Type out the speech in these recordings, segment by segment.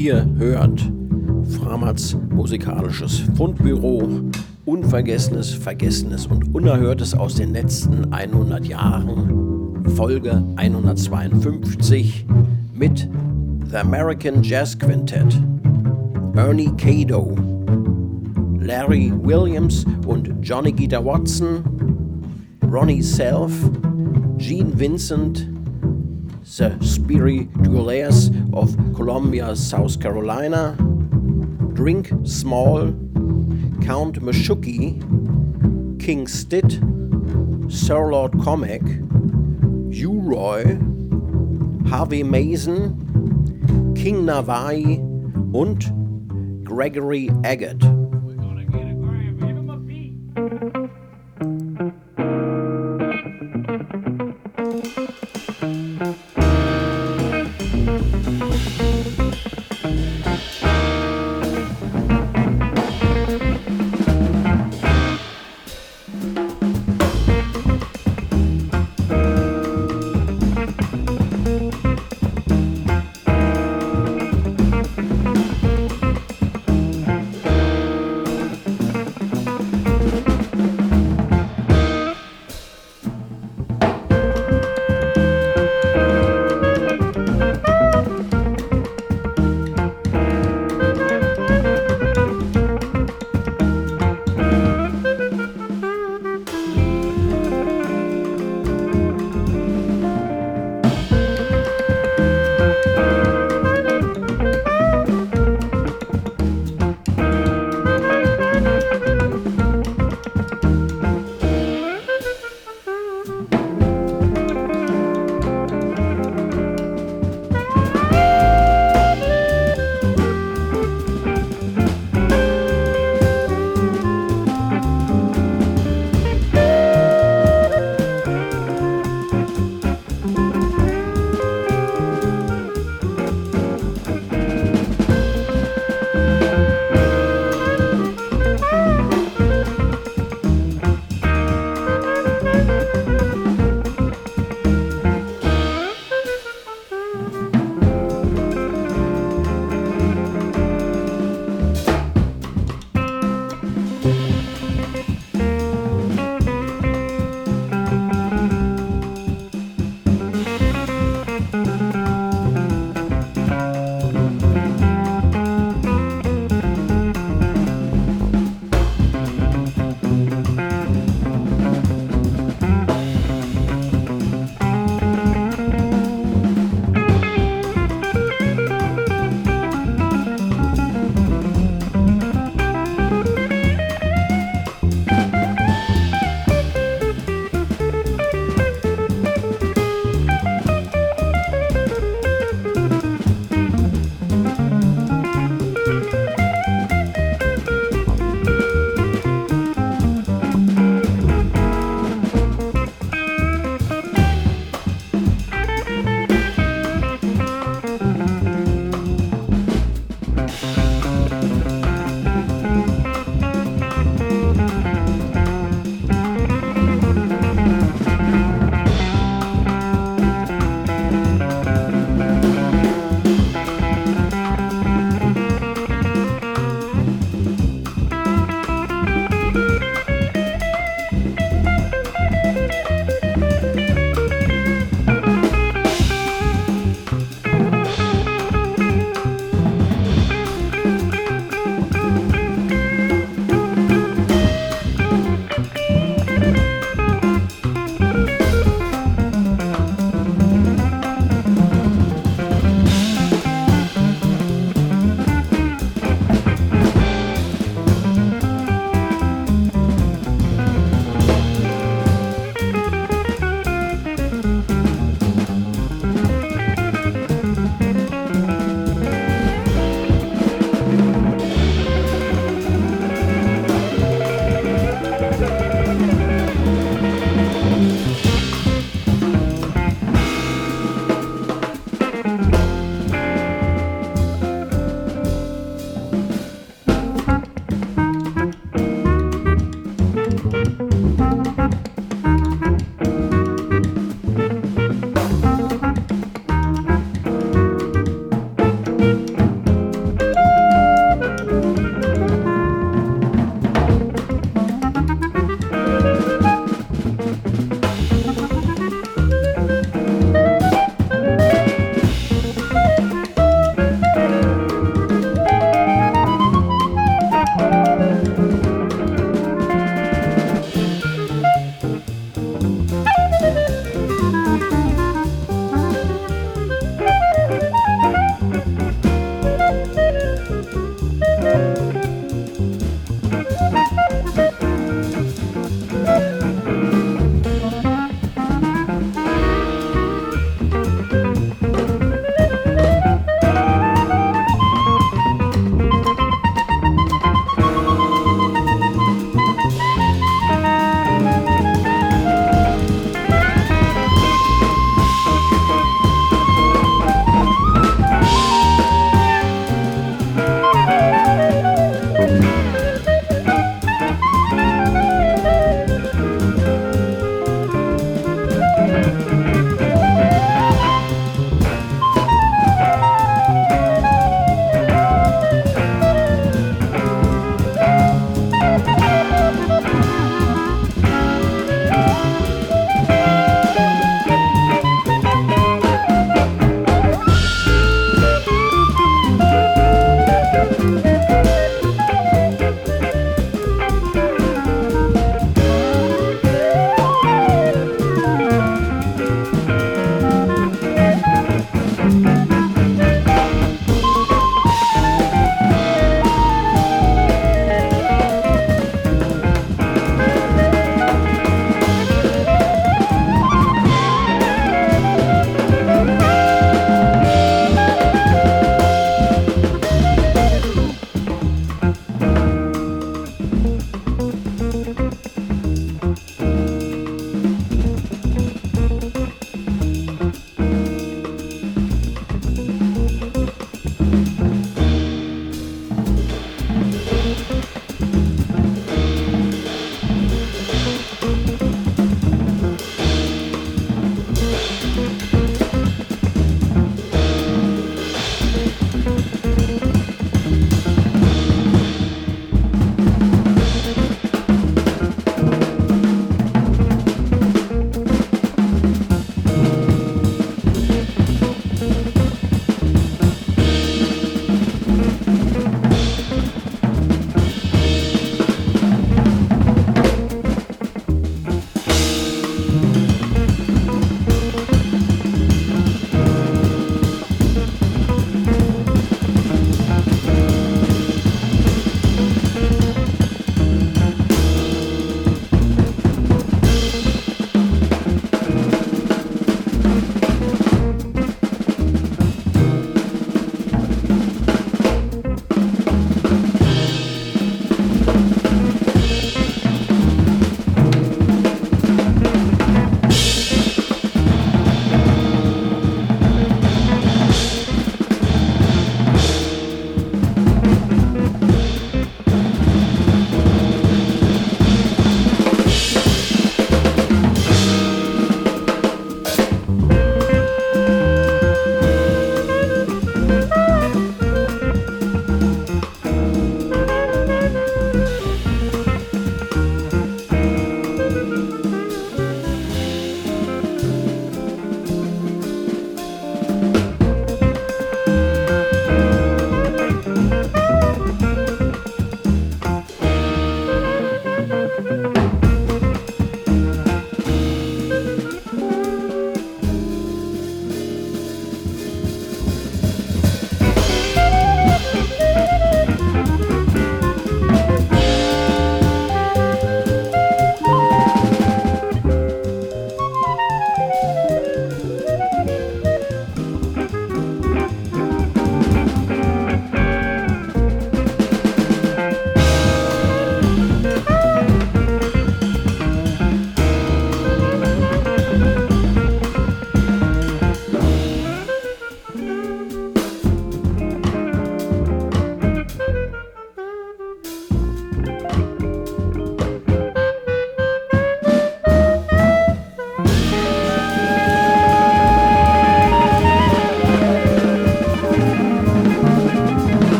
Ihr hört Framats musikalisches Fundbüro, Unvergessenes, Vergessenes und Unerhörtes aus den letzten 100 Jahren, Folge 152 mit The American Jazz Quintet, Ernie Caddo, Larry Williams und Johnny Guitar Watson, Ronnie Self, Gene Vincent, The Spirituals of Columbia, South Carolina, Drink Small, Count Meshuggah, King Stitt, Sir Lord Comac, U-Roy, Harvey Mason, King Navai und Gregory Agat.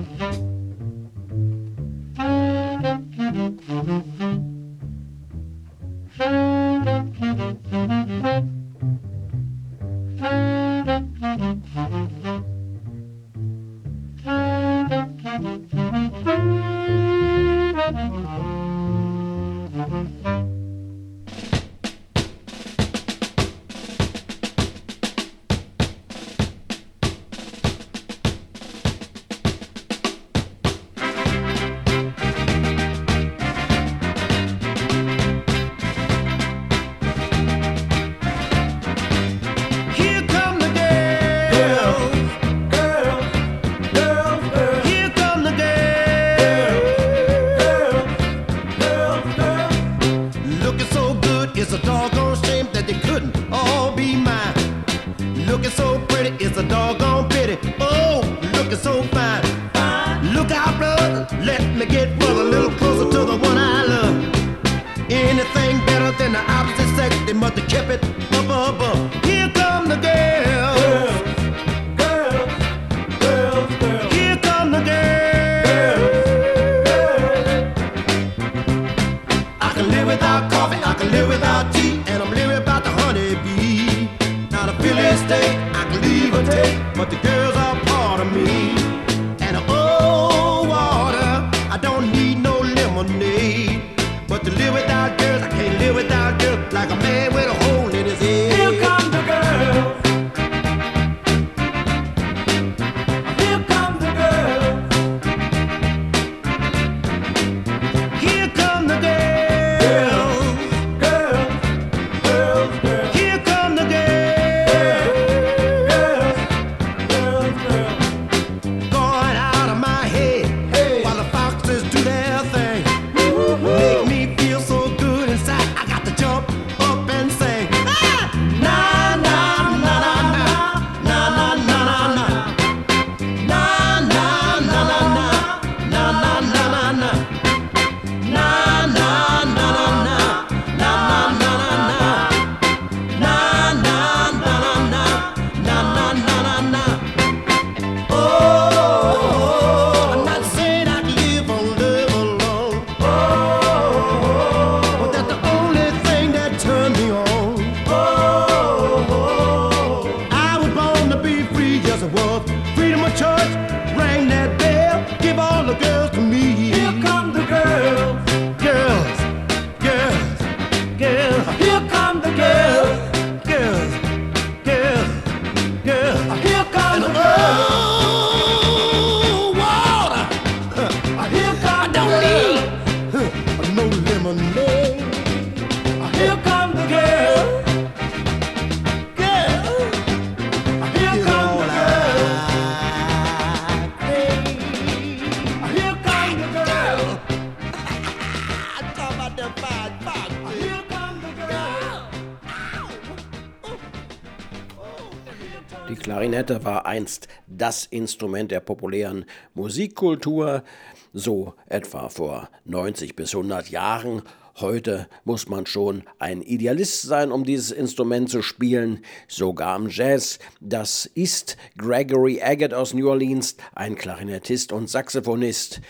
Die Klarinette war einst das Instrument der populären Musikkultur, so etwa vor 90 bis 100 Jahren. Heute muss man schon ein Idealist sein, um dieses Instrument zu spielen, sogar im Jazz. Das ist Gregory Agat aus New Orleans, ein Klarinettist und Saxophonist.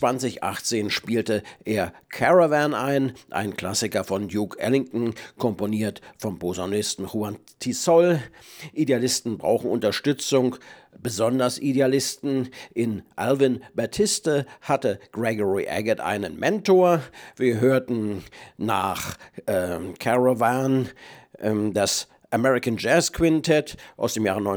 2018 spielte er Caravan ein Klassiker von Duke Ellington, komponiert vom Posaunisten Juan Tisol. Idealisten brauchen Unterstützung. Besonders Idealisten. In Alvin Batiste hatte Gregory Agat einen Mentor. Wir hörten nach Caravan das American Jazz Quintet aus dem Jahre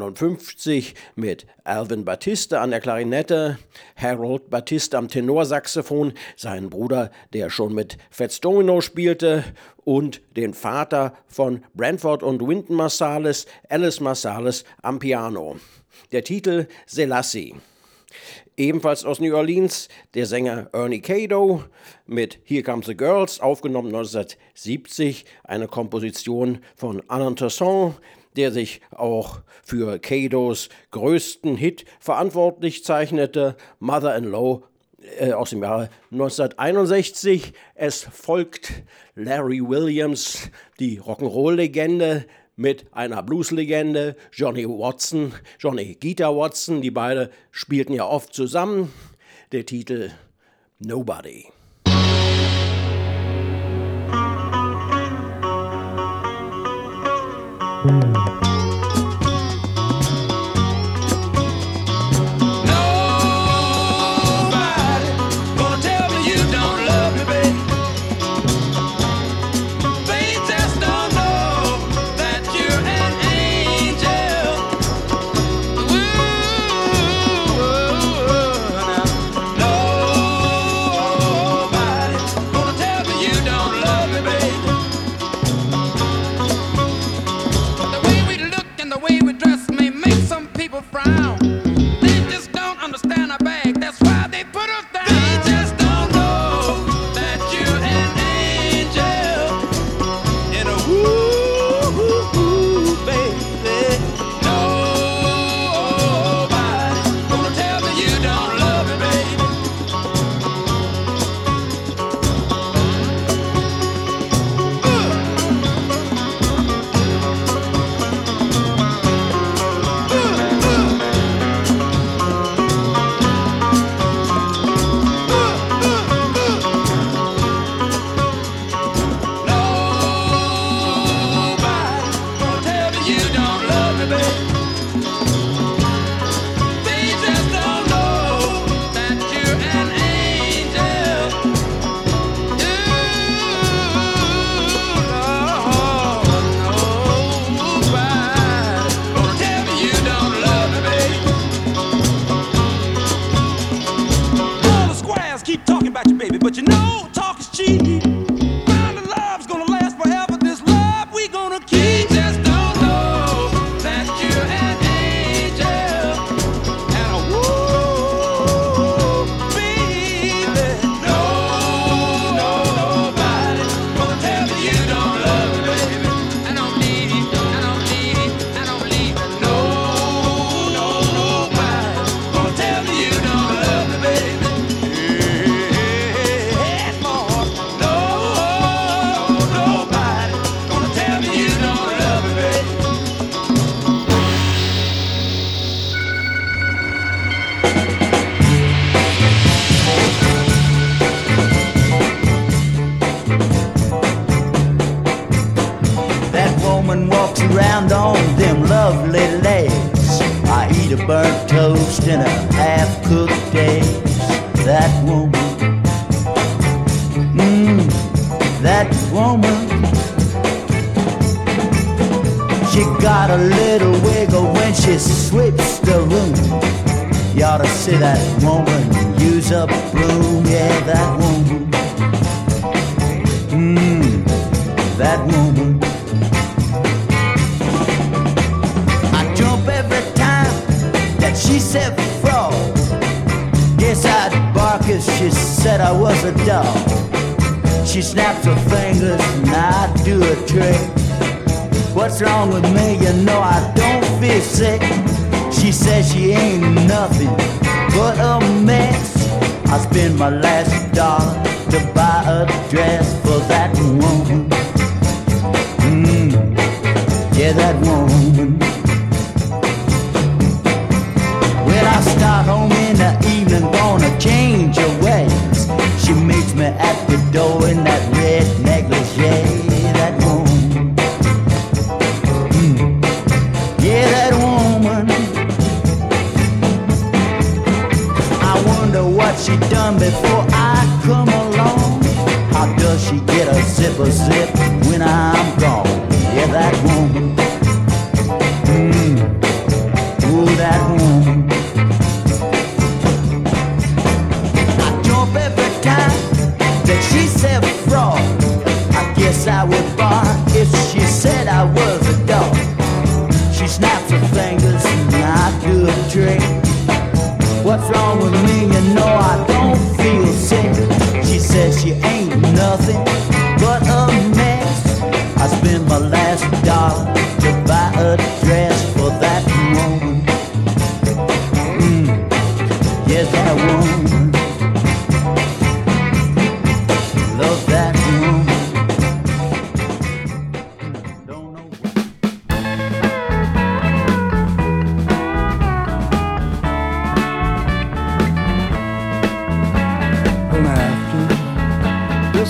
1959 mit Alvin Batiste an der Klarinette, Harold Batiste am Tenorsaxophon, seinen Bruder, der schon mit Fats Domino spielte, und den Vater von Branford und Wynton Marsalis, Alice Marsalis, am Piano. Der Titel Selassie. Ebenfalls aus New Orleans der Sänger Ernie Cado mit Here Comes the Girls, aufgenommen 1970, eine Komposition von Alain Tasson, der sich auch für Cados größten Hit verantwortlich zeichnete, Mother-in-Law aus dem Jahre 1961. Es folgt Larry Williams, die Rock'n'Roll-Legende, mit einer Blueslegende, Johnny Guitar Watson. Die beiden spielten ja oft zusammen. Der Titel Nobody.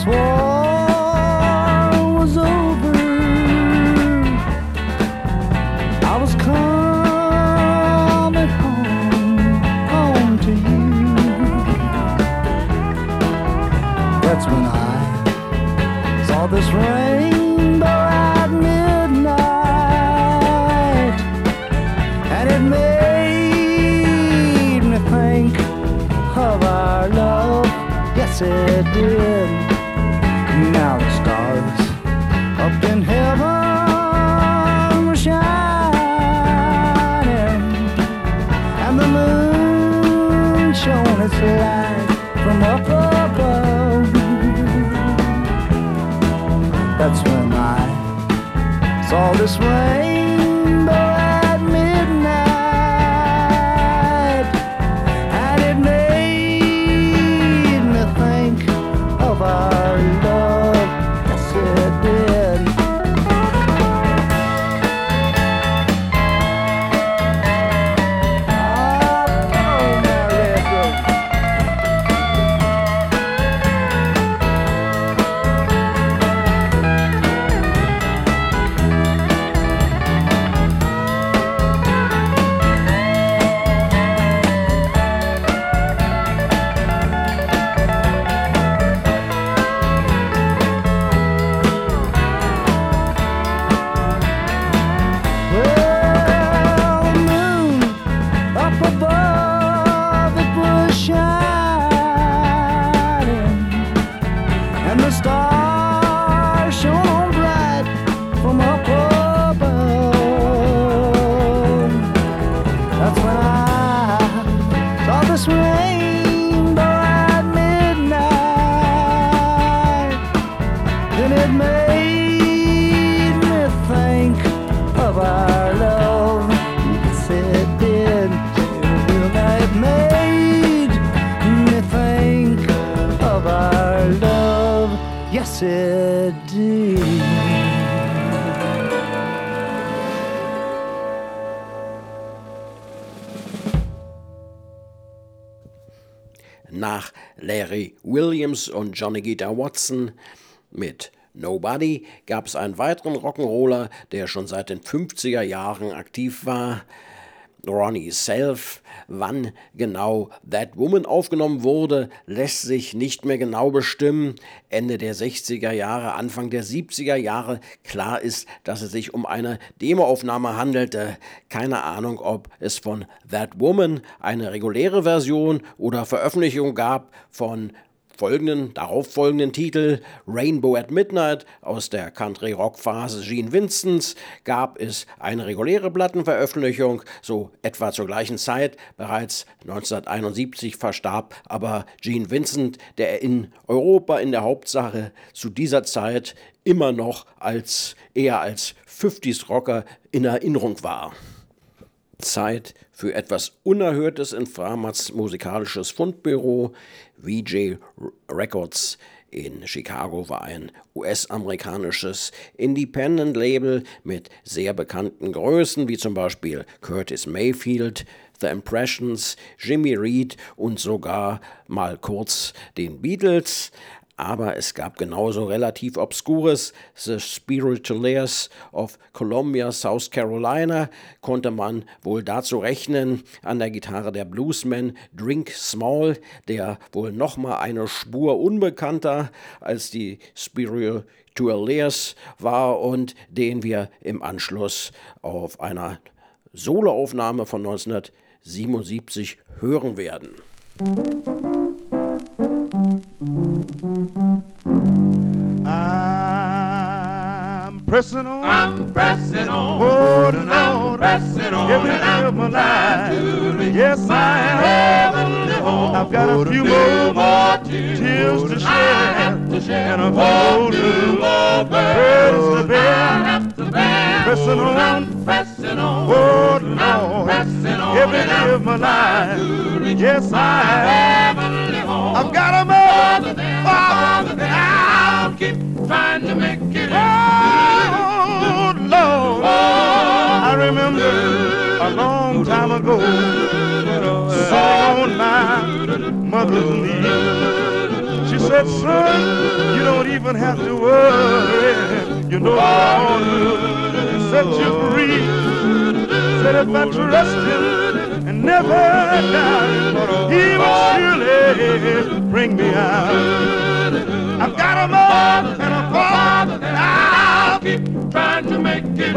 this war was over, I was coming home to you. That's when I saw this rainbow at midnight, and it made me think of our love. Yes, it did. Now the stars up in heaven were shining, and the moon shone its light from up above. That's when I saw this rainbow at midnight, and it made me think of our love. Yes, it did. Oh, my red rose. Well, the moon up above, it was shining, and the stars shone bright from up above. That's when I saw this rainbow at midnight. Then it made me think of our love. Yes, it did. It made me think of our love. Yes, it did. Nach Larry Williams und Johnny Guitar Watson mit Nobody gab es einen weiteren Rock'n'Roller, der schon seit den 50er Jahren aktiv war. Ronnie Self. Wann genau That Woman aufgenommen wurde, lässt sich nicht mehr genau bestimmen. Ende der 60er Jahre, Anfang der 70er Jahre. Klar ist, dass es sich um eine Demoaufnahme handelte. Keine Ahnung, ob es von That Woman eine reguläre Version oder Veröffentlichung gab von darauffolgenden Titel. Rainbow at Midnight aus der Country-Rock-Phase Gene Vincents gab es eine reguläre Plattenveröffentlichung, so etwa zur gleichen Zeit. Bereits 1971 verstarb aber Gene Vincent, der in Europa in der Hauptsache zu dieser Zeit immer noch eher als 50s-Rocker in Erinnerung war. Zeit für etwas Unerhörtes in Framats musikalisches Fundbüro. VJ Records in Chicago war ein US-amerikanisches Independent-Label mit sehr bekannten Größen, wie zum Beispiel Curtis Mayfield, The Impressions, Jimmy Reed und sogar mal kurz den Beatles. Aber es gab genauso relativ Obskures. The Spiritualiers of Columbia, South Carolina, konnte man wohl dazu rechnen. An der Gitarre der Bluesman Drink Small, der wohl nochmal eine Spur unbekannter als die Spiritualiers war und den wir im Anschluss auf einer Soloaufnahme von 1977 hören werden. I'm pressing on. I'm pressing on. Oh, Lord, I'm pressing on. every And day I'm of my trying to life. reach Yes, my I am. heavenly home. I've got a few more more tears tears to I shed, have to shed. and a Oh, few two more burdens to burdens I bear. have to bear. Pressing on. I'm pressing on. Oh, I'm Lord, pressing on. every And day I'm of my trying to life. reach Yes, my I am. heavenly home. I've got a Farther mother. than I'll keep trying to make it. Oh, Lord, I remember a long time ago, sitting on my mother's knee. She said, son, you don't even have to worry. You know I'll set you free. Said if I trust him and never doubt, he will surely bring me out. I've got a mother and a father, and I'll keep trying to make it.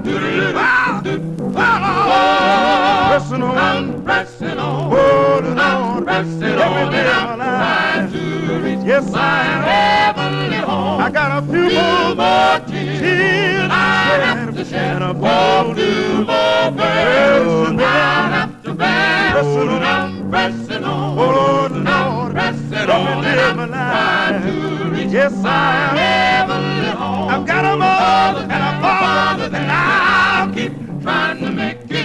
Pressing on, I'm pressing on, holding I'm on, pressing every on, day and of I'm my life. trying to reach Yes, my I am. heavenly home. I got a few more tears to shed, and a few more burdens to bear. Pressing on, I'm pressing on, holding I'm on, pressing every on, day and of my I'm trying life. to reach Yes, my I am. heavenly home. I've got a mother and a father, and I'll keep Trying to make it.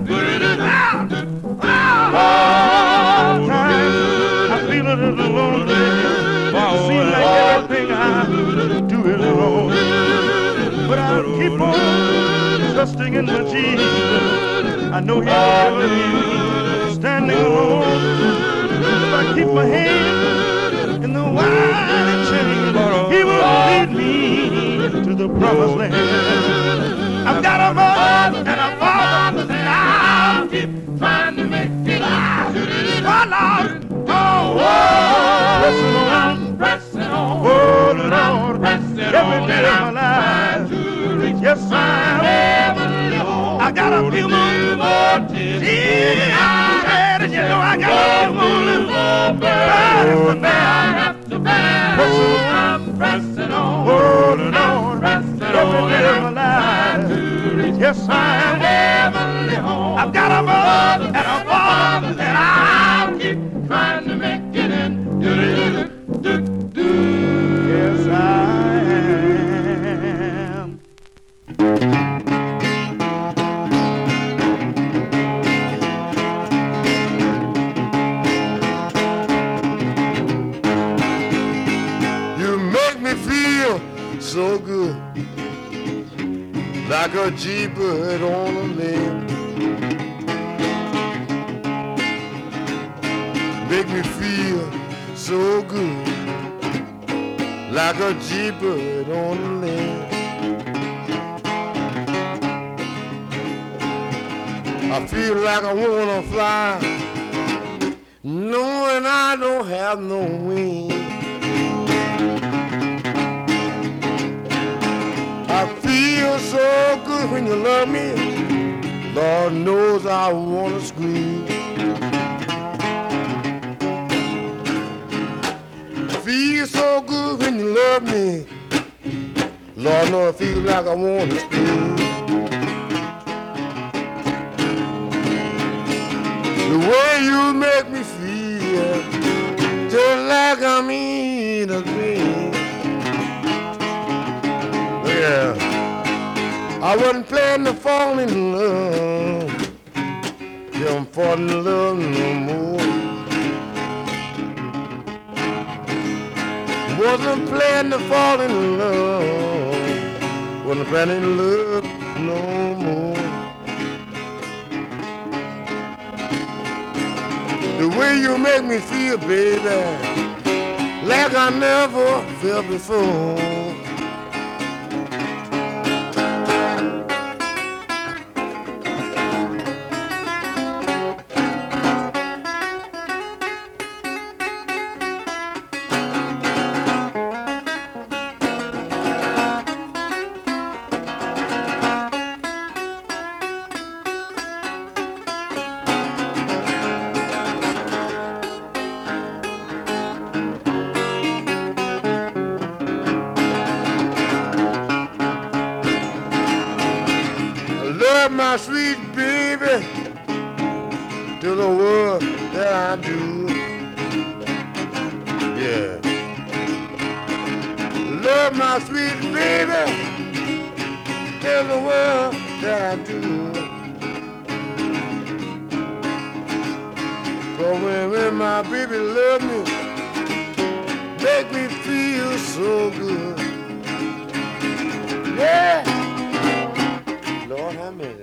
Sometimes I feel a little lonely. It seems like everything I do is wrong. But I'll keep on trusting in my Jesus. I know he'll never leave me standing alone. If I keep my hand in the wide chain, he will lead me to the promised land. I've got a mother and a father, and I'll keep Trying to make it. my Lord. Pressing on, Pressing on, holding on, pressing every on, day of my life. Yes, I am. heavenly home. I got a few more tears, and you know I got a few more little burdens to bear. Pressing on, I'm pressing on, holding on, pressing every on, day of my life. Yes, I am. heavenly home. I've got a mother and a father, and I'll keep. Trying to make it in. Yes, I am. You make me feel so good, like a G-bird on a limb. Make me feel so good, like a G-bird on a limb. I feel like I wanna fly, knowing I don't have no wings. I feel so good when you love me, Lord knows I wanna scream. Feel so good when you love me, Lord knows I feel like I wanna scream. The way you make me feel, just like I'm in a dream. Yeah, I wasn't planning to fall in love, yeah, I'm falling in love no more. Wasn't planning to fall in love, wasn't planning to love no more. The way you make me feel, baby, like I never felt before. Love my sweet baby to the world that I do. Yeah. Love my sweet baby to the world that I do. Cause when my baby love me, make me feel so good. Yeah. Lord have mercy.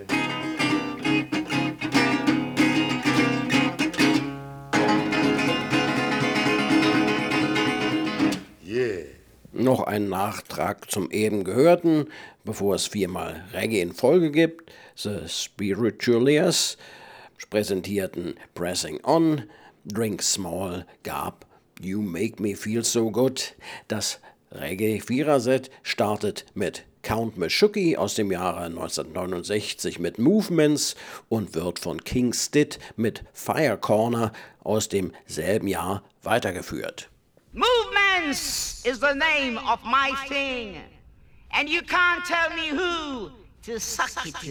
Noch ein Nachtrag zum eben Gehörten, bevor es 4-mal Reggae in Folge gibt. The Spiritualiers präsentierten Pressing On, Drink Small gab You Make Me Feel So Good. Das Reggae-Vierer-Set startet mit Count Meshuggah aus dem Jahre 1969 mit Movements und wird von King Stitt mit Fire Corner aus demselben Jahr weitergeführt. Movements is the name of my thing, and you can't tell me who to suck it to.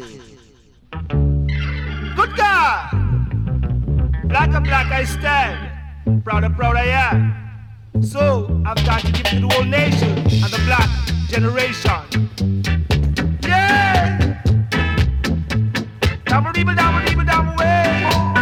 Good God! Black and black I stand, proud and proud I am. So I've got to give to the whole nation and the black generation. Yeah! Double, double, double, double, way!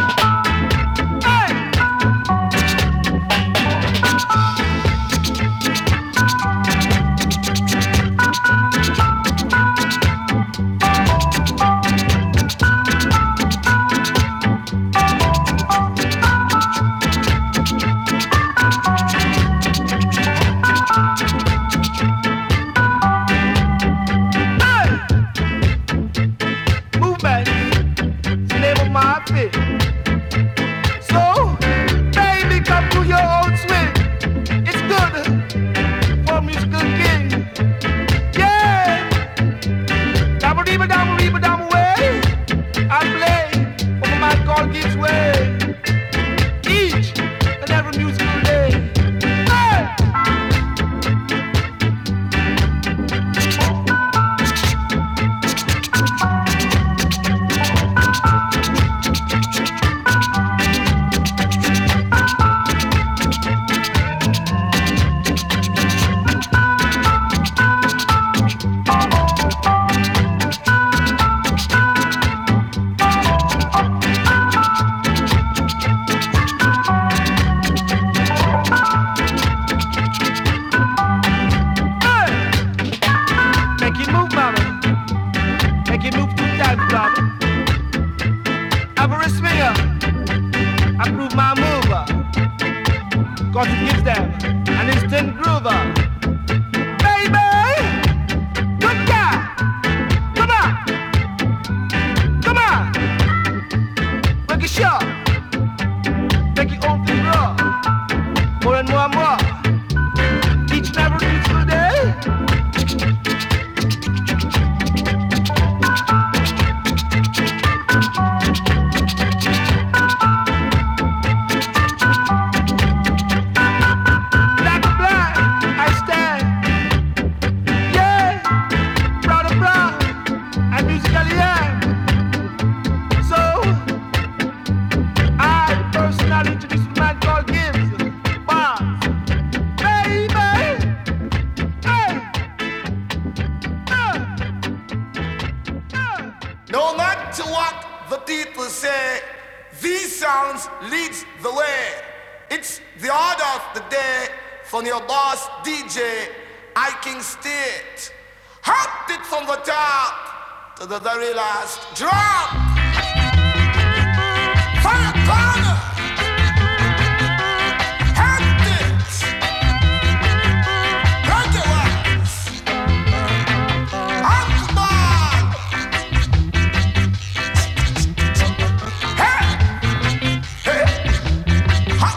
From your boss DJ, King Stitt. Hot it from the top to the very last drop. Fire corner. Hot it. Reggae wax. Alcohol. Hey. Hey. Hot.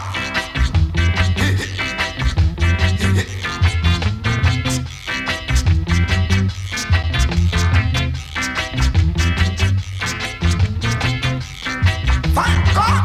Fire!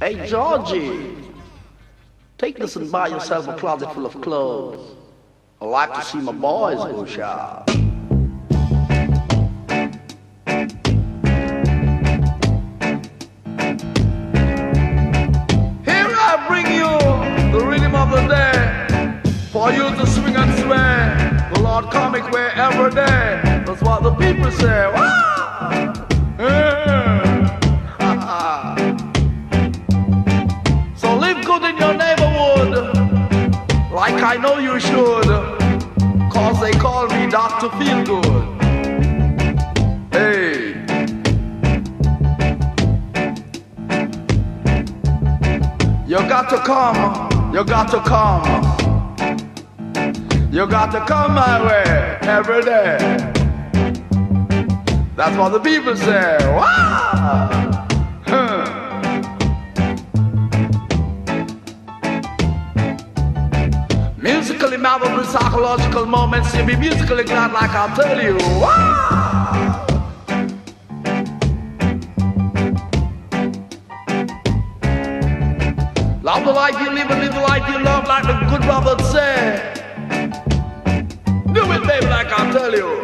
Hey, Georgie, take this and buy yourself a closet full of clothes. I like to see my boys go shop. Here I bring you the rhythm of the day, for you to swing and sway. The Lord coming way every day. That's what the people say. Wow! So live good in your neighborhood, like I know you should, cause they call me Dr. Feelgood. Hey. You got to come, you got to come. You got to come my way every day. That's what the people say. Wow! Musically memorable psychological moments, you'll be musically glad like I'll tell you. Wow! Love the life you live and live the life you love, like the good Robert said. Do it, baby, like I'll tell you.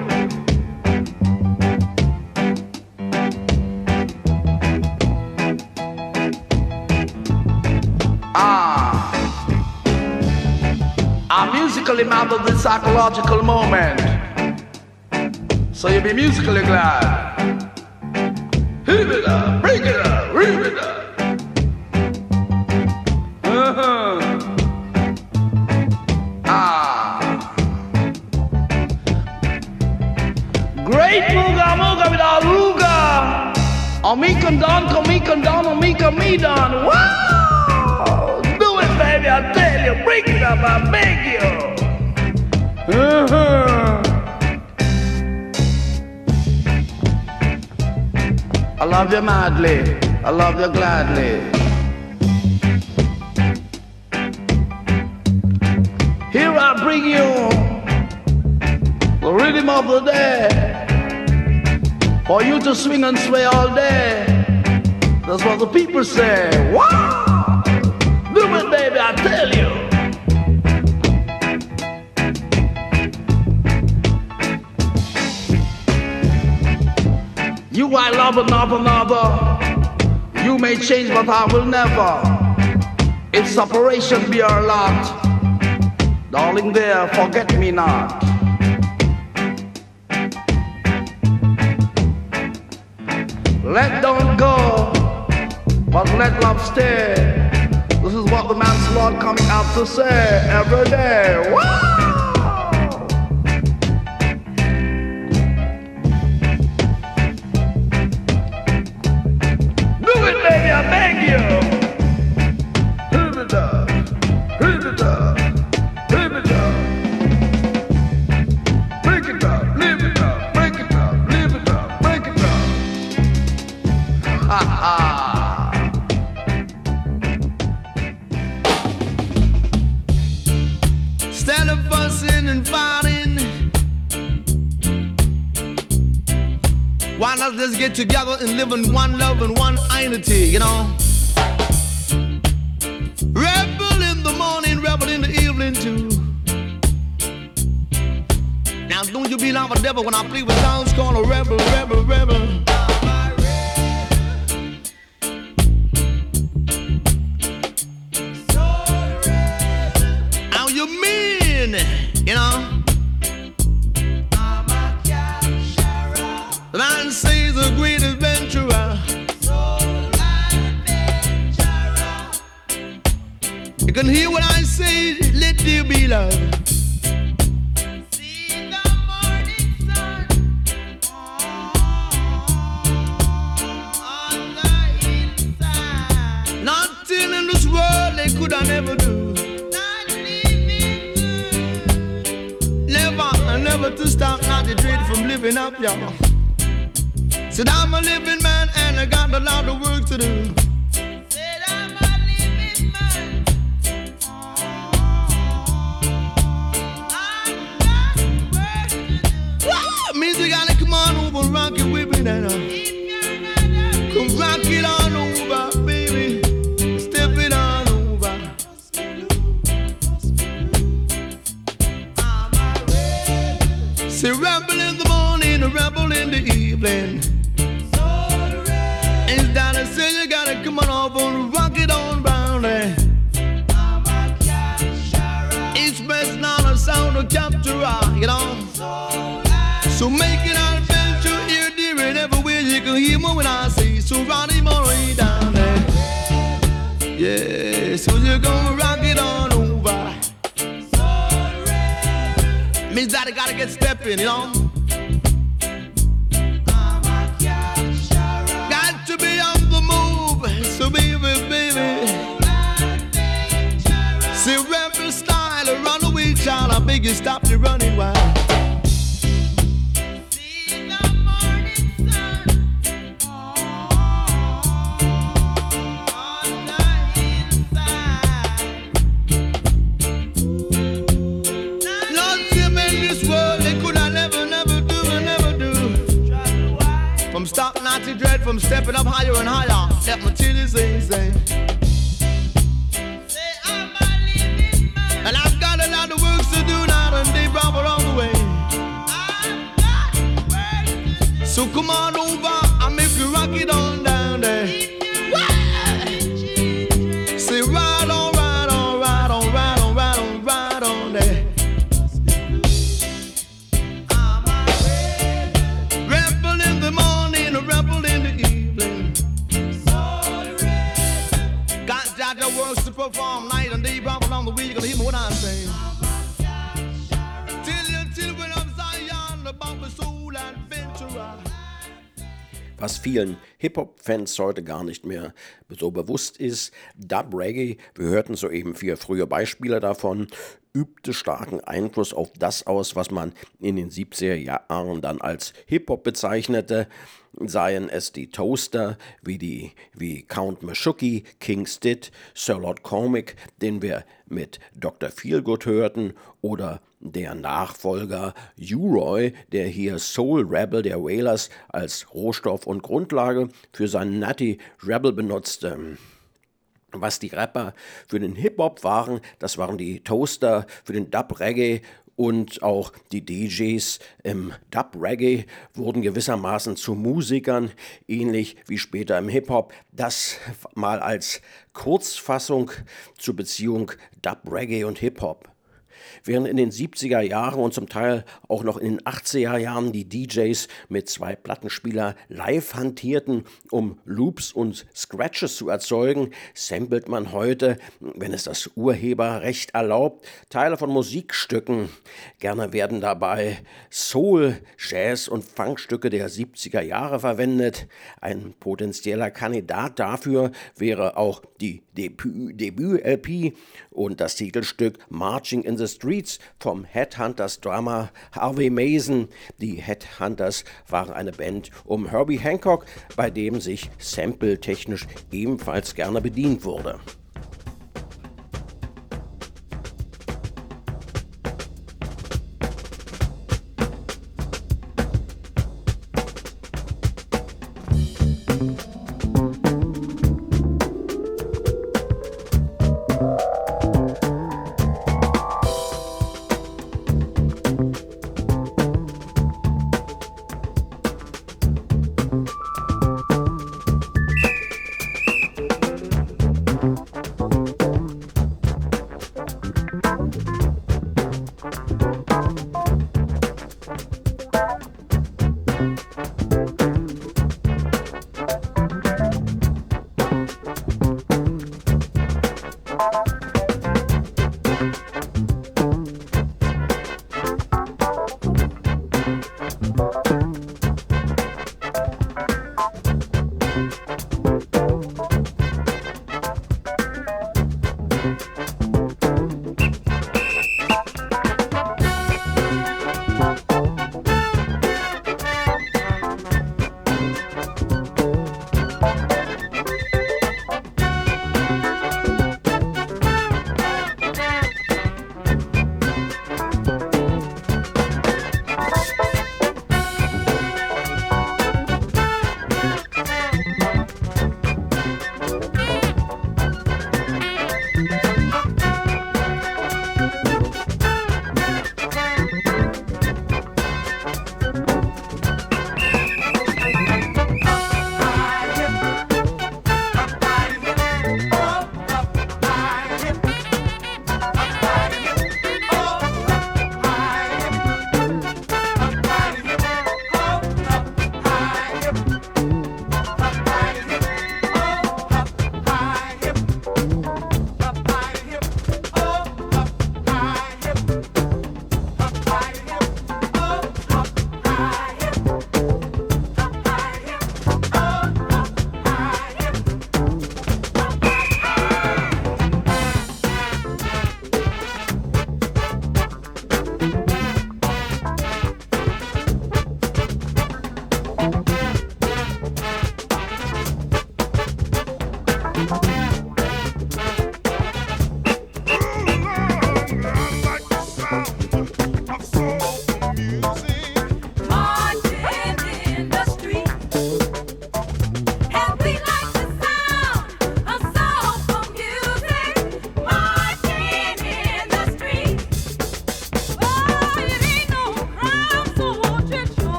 I musically mapped this psychological moment, so you'll be musically glad. Hit it up, break it up, read it up. Great mooga mooga with our ruga. Omika don, komika don, omika me don. Wow! Do it, baby, I tell you. Break it up, I beg you. I love you madly. I love you gladly. Here I bring you the rhythm of the day, for you to swing and sway all day. That's what the people say. Wow! Do it, baby, I tell you. You I love another. You may change, but I will never. If separation be our lot, darling, there, forget me not. Let don't go, but let love stay. This is what the man's Lord coming out to say every day. Wow! Do it, baby, I beg you. Hit it up, hit it up, hit it up. Break it up, live it up, break it up, live it up, break it up. Ha ha! Instead of fussing and fighting, why not just get together and live in one love and one unity, you know? Rebel in the morning, rebel in the evening too. Now don't you be like a devil when I play with songs called a rebel, rebel, rebel. How you mean, you know? The man says the great adventurer. You can hear what I say, let there be love. See the morning sun on the hillside. Nothing in this world they could I never do. Not living good. Never to stop, not to dread from living up, y'all. Said I'm a living man and I got a lot of work to do. Said I'm a living man. I've got work to do. Wow! Music gotta come on over, rock it with me now. Come rock it on over, baby. in the evening. It's down the city, you gotta come on off and rock it on round there. Each best now the sound of capture, you know. So make it an adventure here, dear, and everywhere you can hear me when I say, so Ronnie Murray down there. Yeah, so you're gonna rock it on over. Means that I gotta get stepping, you know. Got to be on the move, so baby. See, rebel style, a runaway child, I beg you stop your running wild. Stop Nazi dread from stepping up higher and higher. Let me tell you, say. And I've got a lot of work to do now, and they brought along the way. So come on over, I'll make you rock it on down there. Say right on, right on, right on, right on, right on, right on there. Rebel in the morning, a rebel in the evening. Got Jaja works to perform night and day, brought along the way. You gonna hear me what I say. Till when I'm Zion, about the soul adventurer. Was vielen Hip-Hop-Fans heute gar nicht mehr so bewusst ist, Dub Reggae, wir hörten soeben 4 frühe Beispiele davon, übte starken Einfluss auf das aus, was man in den 70er Jahren dann als Hip-Hop bezeichnete, seien es die Toaster wie Count Meshuggah, King Stitt, Sir Lord Cormac, den wir mit Dr. Feelgood hörten, oder der Nachfolger U-Roy, der hier Soul Rebel der Wailers als Rohstoff und Grundlage für seinen Nutty Rebel benutzte. Was die Rapper für den Hip-Hop waren, das waren die Toaster für den Dub-Reggae, und auch die DJs im Dub-Reggae wurden gewissermaßen zu Musikern, ähnlich wie später im Hip-Hop. Das mal als Kurzfassung zur Beziehung Dub-Reggae und Hip-Hop. Während in den 70er Jahren und zum Teil auch noch in den 80er Jahren die DJs mit 2 Plattenspieler live hantierten, um Loops und Scratches zu erzeugen, samplet man heute, wenn es das Urheberrecht erlaubt, Teile von Musikstücken. Gerne werden dabei Soul, Jazz und Funkstücke der 70er Jahre verwendet. Ein potenzieller Kandidat dafür wäre auch die Debüt-LP und das Titelstück Marching in the Streets vom Headhunters-Drummer Harvey Mason. Die Headhunters waren eine Band um Herbie Hancock, bei dem sich sample-technisch ebenfalls gerne bedient wurde.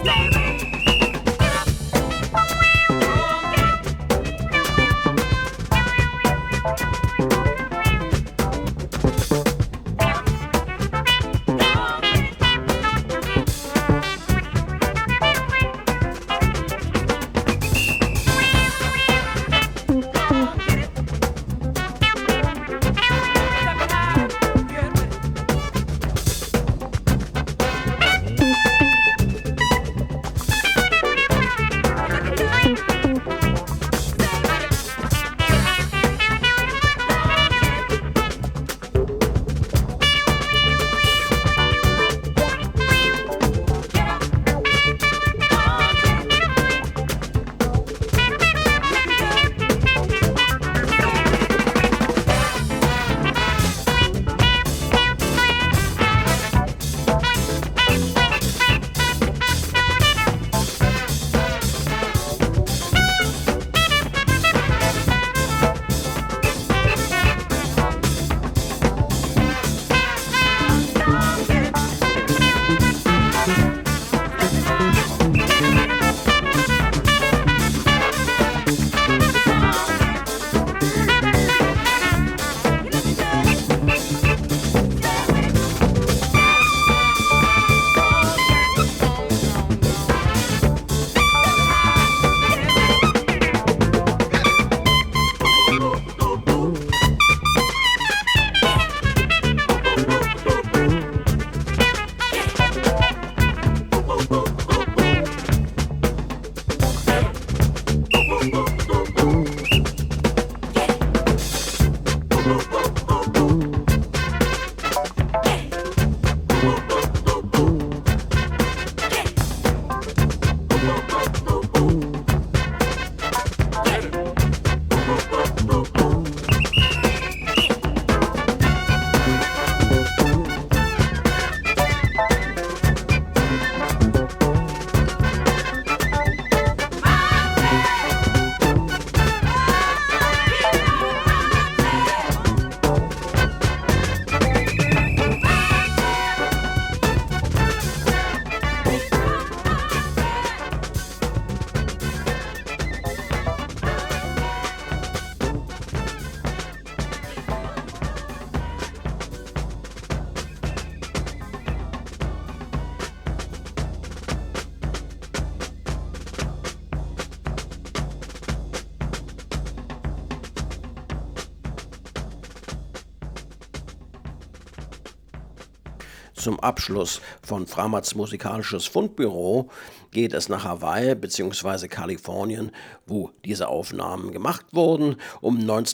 Zum Abschluss von Framats musikalisches Fundbüro geht es nach Hawaii bzw. Kalifornien, wo diese Aufnahmen gemacht wurden. Um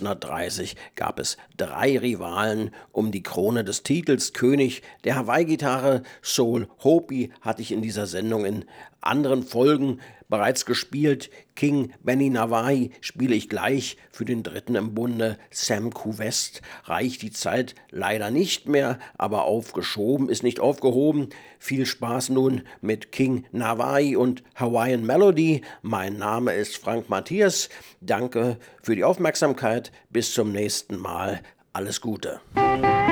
1930 gab es 3 Rivalen um die Krone des Titels König der Hawaii-Gitarre. Soul Hopi hatte ich in dieser Sendung in anderen Folgen bereits gespielt. King Benny Navahi spiele ich gleich für den dritten im Bunde. Sam Cuvest reicht die Zeit leider nicht mehr, aber aufgeschoben ist nicht aufgehoben. Viel Spaß nun mit King Navahi und Hawaiian Melody. Mein Name ist Frank Matthias. Danke für die Aufmerksamkeit. Bis zum nächsten Mal. Alles Gute.